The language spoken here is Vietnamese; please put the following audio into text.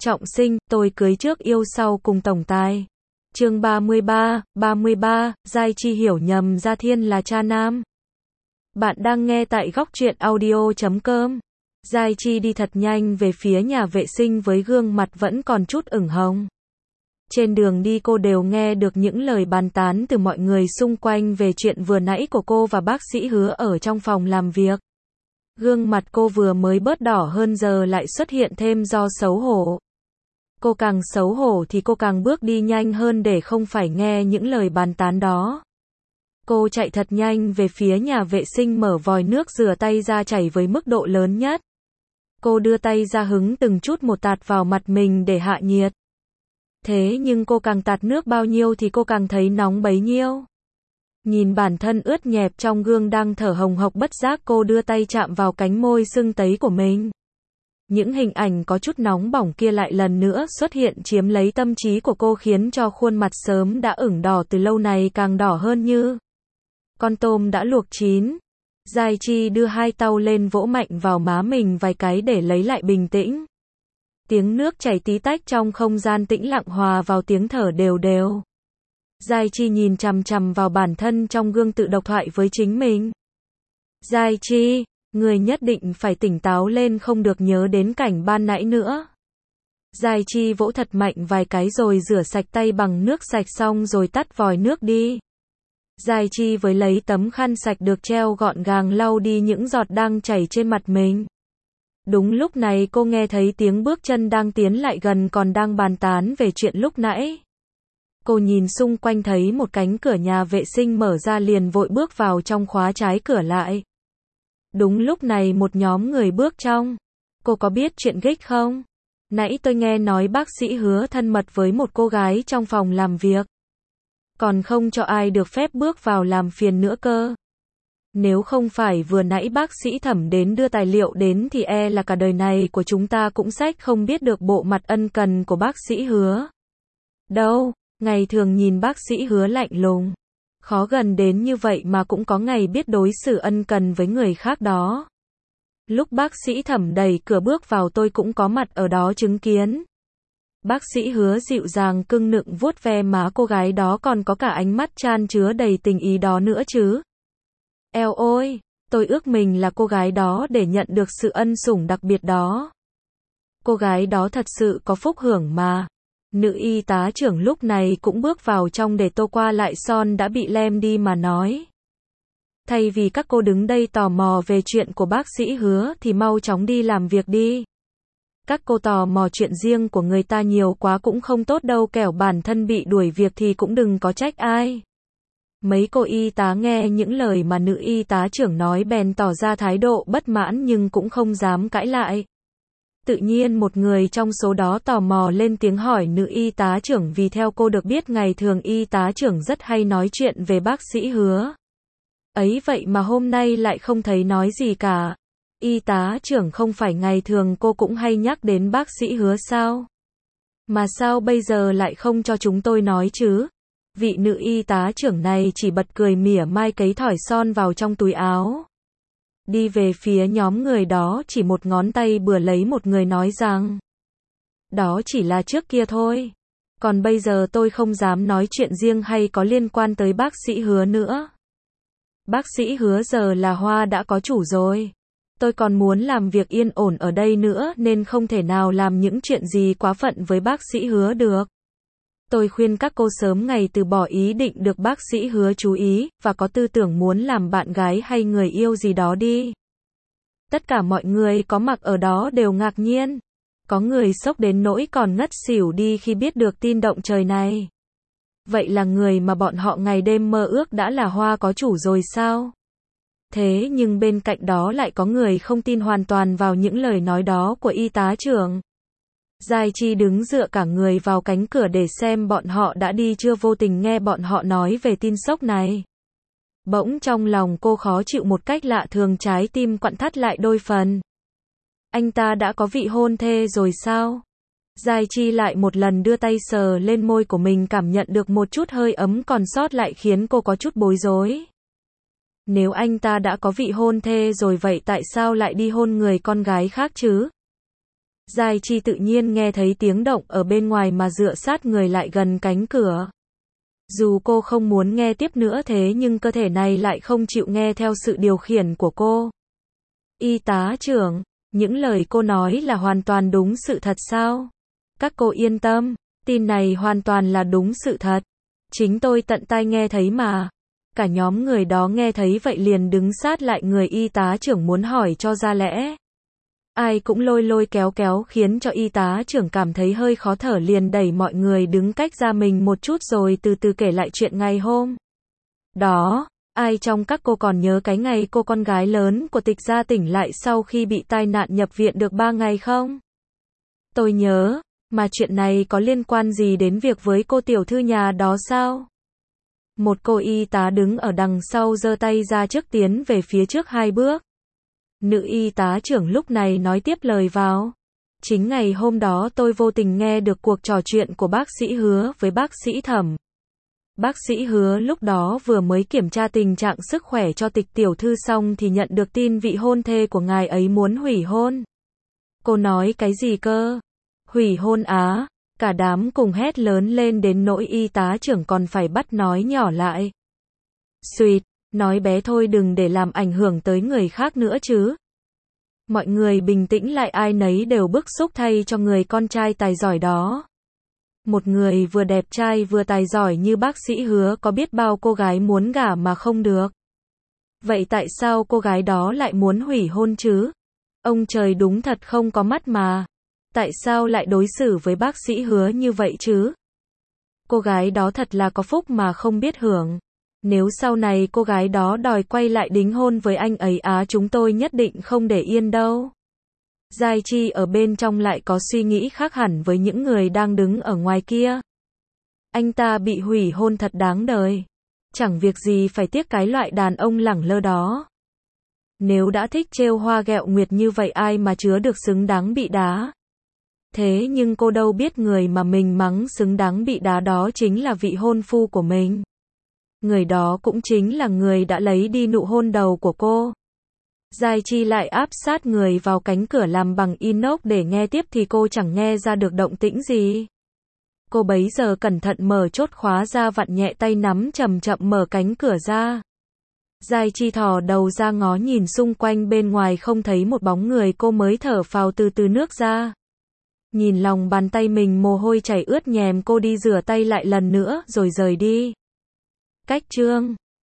Trọng sinh, tôi cưới trước yêu sau cùng tổng tài. Chương 33, Giai Chi hiểu nhầm Gia Thiên là cha nam. Bạn đang nghe tại góc truyện audio.com. Giai Chi đi thật nhanh về phía nhà vệ sinh với gương mặt vẫn còn chút ửng hồng. Trên đường đi cô đều nghe được những lời bàn tán từ mọi người xung quanh về chuyện vừa nãy của cô và bác sĩ Hứa ở trong phòng làm việc. Gương mặt cô vừa mới bớt đỏ hơn giờ lại xuất hiện thêm do xấu hổ. Cô càng xấu hổ thì cô càng bước đi nhanh hơn để không phải nghe những lời bàn tán đó. Cô chạy thật nhanh về phía nhà vệ sinh mở vòi nước rửa tay ra chảy với mức độ lớn nhất. Cô đưa tay ra hứng từng chút một tạt vào mặt mình để hạ nhiệt. Thế nhưng cô càng tạt nước bao nhiêu thì cô càng thấy nóng bấy nhiêu. Nhìn bản thân ướt nhẹp trong gương đang thở hồng hộc bất giác cô đưa tay chạm vào cánh môi sưng tấy của mình. Những hình ảnh có chút nóng bỏng kia lại lần nữa xuất hiện chiếm lấy tâm trí của cô khiến cho khuôn mặt sớm đã ửng đỏ từ lâu này càng đỏ hơn như con tôm đã luộc chín. Giai Chi đưa hai tay lên vỗ mạnh vào má mình vài cái để lấy lại bình tĩnh. Tiếng nước chảy tí tách trong không gian tĩnh lặng hòa vào tiếng thở đều đều. Giai Chi nhìn chằm chằm vào bản thân trong gương tự độc thoại với chính mình. Giai Chi, người nhất định phải tỉnh táo lên không được nhớ đến cảnh ban nãy nữa. Giai Chi vỗ thật mạnh vài cái rồi rửa sạch tay bằng nước sạch xong rồi tắt vòi nước đi. Giai Chi với lấy tấm khăn sạch được treo gọn gàng lau đi những giọt đang chảy trên mặt mình. Đúng lúc này cô nghe thấy tiếng bước chân đang tiến lại gần còn đang bàn tán về chuyện lúc nãy. Cô nhìn xung quanh thấy một cánh cửa nhà vệ sinh mở ra liền vội bước vào trong khóa trái cửa lại. Đúng lúc này một nhóm người bước trong. Cô có biết chuyện gích không? Nãy tôi nghe nói bác sĩ Hứa thân mật với một cô gái trong phòng làm việc. Còn không cho ai được phép bước vào làm phiền nữa cơ. Nếu không phải vừa nãy bác sĩ Thẩm đến đưa tài liệu đến thì e là cả đời này của chúng ta cũng sách không biết được bộ mặt ân cần của bác sĩ Hứa. Đâu, ngày thường nhìn bác sĩ Hứa lạnh lùng. Khó gần đến như vậy mà cũng có ngày biết đối xử ân cần với người khác đó. Lúc bác sĩ Thẩm đẩy cửa bước vào tôi cũng có mặt ở đó chứng kiến. Bác sĩ Hứa dịu dàng cưng nựng vuốt ve má cô gái đó còn có cả ánh mắt chan chứa đầy tình ý đó nữa chứ. Eo ôi, tôi ước mình là cô gái đó để nhận được sự ân sủng đặc biệt đó. Cô gái đó thật sự có phúc hưởng mà. Nữ y tá trưởng lúc này cũng bước vào trong để tô qua lại son đã bị lem đi mà nói. Thay vì các cô đứng đây tò mò về chuyện của bác sĩ Hứa thì mau chóng đi làm việc đi. Các cô tò mò chuyện riêng của người ta nhiều quá cũng không tốt đâu, kẻo bản thân bị đuổi việc thì cũng đừng có trách ai. Mấy cô y tá nghe những lời mà nữ y tá trưởng nói bèn tỏ ra thái độ bất mãn nhưng cũng không dám cãi lại. Tự nhiên một người trong số đó tò mò lên tiếng hỏi nữ y tá trưởng vì theo cô được biết ngày thường y tá trưởng rất hay nói chuyện về bác sĩ Hứa. Ấy vậy mà hôm nay lại không thấy nói gì cả. Y tá trưởng không phải ngày thường cô cũng hay nhắc đến bác sĩ Hứa sao? Mà sao bây giờ lại không cho chúng tôi nói chứ? Vị nữ y tá trưởng này chỉ bật cười mỉa mai cấy thỏi son vào trong túi áo. Đi về phía nhóm người đó chỉ một ngón tay bừa lấy một người nói rằng. Đó chỉ là trước kia thôi. Còn bây giờ tôi không dám nói chuyện riêng hay có liên quan tới bác sĩ Hứa nữa. Bác sĩ Hứa giờ là Hoa đã có chủ rồi. Tôi còn muốn làm việc yên ổn ở đây nữa nên không thể nào làm những chuyện gì quá phận với bác sĩ Hứa được. Tôi khuyên các cô sớm ngày từ bỏ ý định được bác sĩ Hứa chú ý, và có tư tưởng muốn làm bạn gái hay người yêu gì đó đi. Tất cả mọi người có mặt ở đó đều ngạc nhiên. Có người sốc đến nỗi còn ngất xỉu đi khi biết được tin động trời này. Vậy là người mà bọn họ ngày đêm mơ ước đã là Hoa có chủ rồi sao? Thế nhưng bên cạnh đó lại có người không tin hoàn toàn vào những lời nói đó của y tá trưởng. Giai Chi đứng dựa cả người vào cánh cửa để xem bọn họ đã đi chưa, vô tình nghe bọn họ nói về tin sốc này. Bỗng trong lòng cô khó chịu một cách lạ thường, trái tim quặn thắt lại đôi phần. Anh ta đã có vị hôn thê rồi sao? Giai Chi lại một lần đưa tay sờ lên môi của mình, cảm nhận được một chút hơi ấm còn sót lại khiến cô có chút bối rối. Nếu anh ta đã có vị hôn thê rồi vậy tại sao lại đi hôn người con gái khác chứ? Giai Chi tự nhiên nghe thấy tiếng động ở bên ngoài mà dựa sát người lại gần cánh cửa. Dù cô không muốn nghe tiếp nữa thế nhưng cơ thể này lại không chịu nghe theo sự điều khiển của cô. Y tá trưởng, những lời cô nói là hoàn toàn đúng sự thật sao? Các cô yên tâm, tin này hoàn toàn là đúng sự thật. Chính tôi tận tai nghe thấy mà. Cả nhóm người đó nghe thấy vậy liền đứng sát lại người y tá trưởng muốn hỏi cho ra lẽ. Ai cũng lôi lôi kéo kéo khiến cho y tá trưởng cảm thấy hơi khó thở liền đẩy mọi người đứng cách ra mình một chút rồi từ từ kể lại chuyện ngày hôm đó. Ai trong các cô còn nhớ cái ngày cô con gái lớn của Tịch gia tỉnh lại sau khi bị tai nạn nhập viện được 3 ngày không? Tôi nhớ, mà chuyện này có liên quan gì đến việc với cô tiểu thư nhà đó sao? Một cô y tá đứng ở đằng sau giơ tay ra trước tiến về phía trước 2 bước. Nữ y tá trưởng lúc này nói tiếp lời vào. Chính ngày hôm đó tôi vô tình nghe được cuộc trò chuyện của bác sĩ Hứa với bác sĩ Thẩm. Bác sĩ Hứa lúc đó vừa mới kiểm tra tình trạng sức khỏe cho Tịch tiểu thư xong thì nhận được tin vị hôn thê của ngài ấy muốn hủy hôn. Cô nói cái gì cơ? Hủy hôn á? Cả đám cùng hét lớn lên đến nỗi y tá trưởng còn phải bắt nói nhỏ lại. Xuyệt, nói bé thôi đừng để làm ảnh hưởng tới người khác nữa chứ. Mọi người bình tĩnh lại ai nấy đều bức xúc thay cho người con trai tài giỏi đó. Một người vừa đẹp trai vừa tài giỏi như bác sĩ Hứa có biết bao cô gái muốn gả mà không được. Vậy tại sao cô gái đó lại muốn hủy hôn chứ? Ông trời đúng thật không có mắt mà. Tại sao lại đối xử với bác sĩ Hứa như vậy chứ? Cô gái đó thật là có phúc mà không biết hưởng. Nếu sau này cô gái đó đòi quay lại đính hôn với anh ấy chúng tôi nhất định không để yên đâu. Giai Chi ở bên trong lại có suy nghĩ khác hẳn với những người đang đứng ở ngoài kia. Anh ta bị hủy hôn thật đáng đời. Chẳng việc gì phải tiếc cái loại đàn ông lẳng lơ đó. Nếu đã thích trêu hoa ghẹo nguyệt như vậy ai mà chứa được xứng đáng bị đá. Thế nhưng cô đâu biết người mà mình mắng xứng đáng bị đá đó chính là vị hôn phu của mình. Người đó cũng chính là người đã lấy đi nụ hôn đầu của cô. Giai Chi lại áp sát người vào cánh cửa làm bằng inox để nghe tiếp thì cô chẳng nghe ra được động tĩnh gì. Cô bấy giờ cẩn thận mở chốt khóa ra vặn nhẹ tay nắm chậm chậm mở cánh cửa ra. Giai Chi thò đầu ra ngó nhìn xung quanh bên ngoài không thấy một bóng người cô mới thở phào từ từ nước ra. Nhìn lòng bàn tay mình mồ hôi chảy ướt nhèm cô đi rửa tay lại lần nữa rồi rời đi. Cách chương